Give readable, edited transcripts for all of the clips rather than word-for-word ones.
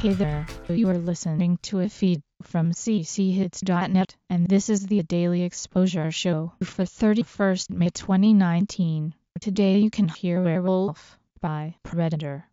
Hey there, you are listening to a feed from cchits.net, and this is the Daily Exposure Show for 31st May 2019. Today you can hear Werewolf by Predator.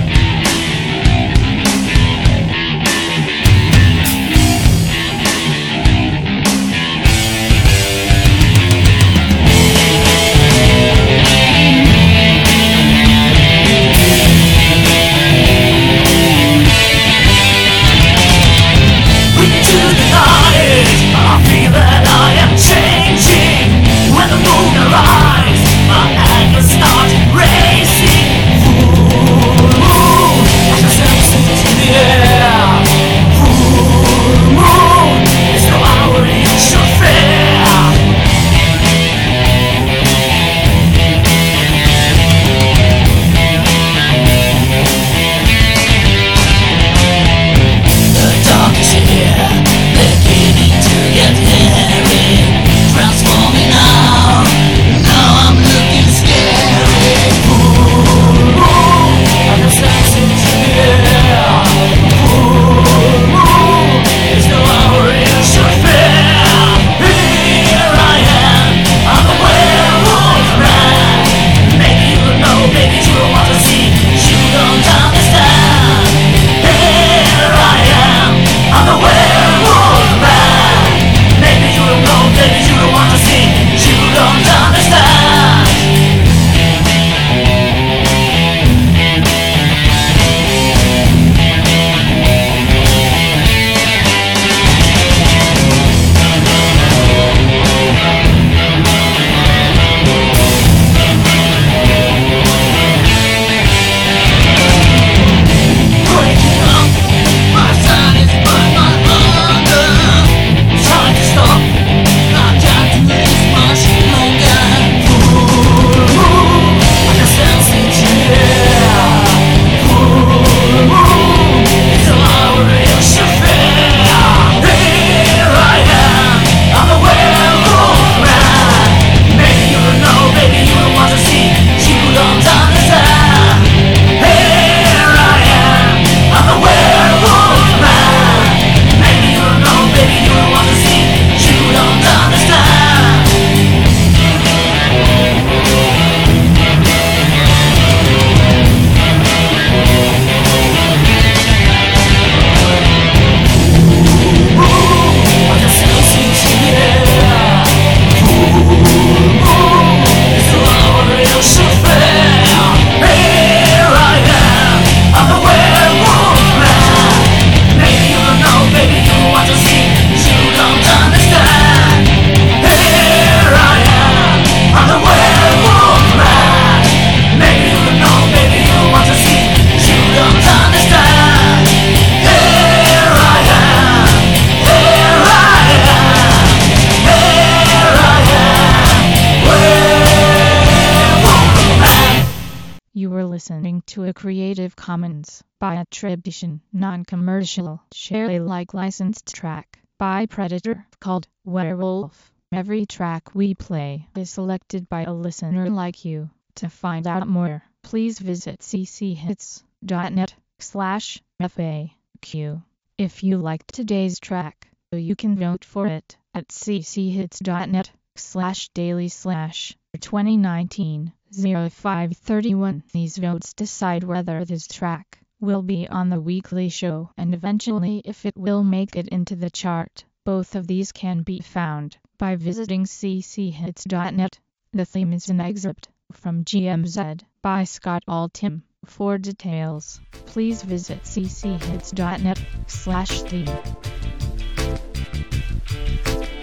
You were listening to a Creative Commons by attribution, non-commercial, share Alike licensed track by Predator called Werewolf. Every track we play is selected by a listener like you. To find out more, please visit cchits.net/FAQ. If you liked today's track, you can vote for it at cchits.net/daily/2019. 0531. These votes decide whether this track will be on the weekly show and eventually if it will make it into the chart. Both of these can be found by visiting cchits.net. The theme is an excerpt from GMZ by Scott Altham. For details, please visit cchits.net/theme.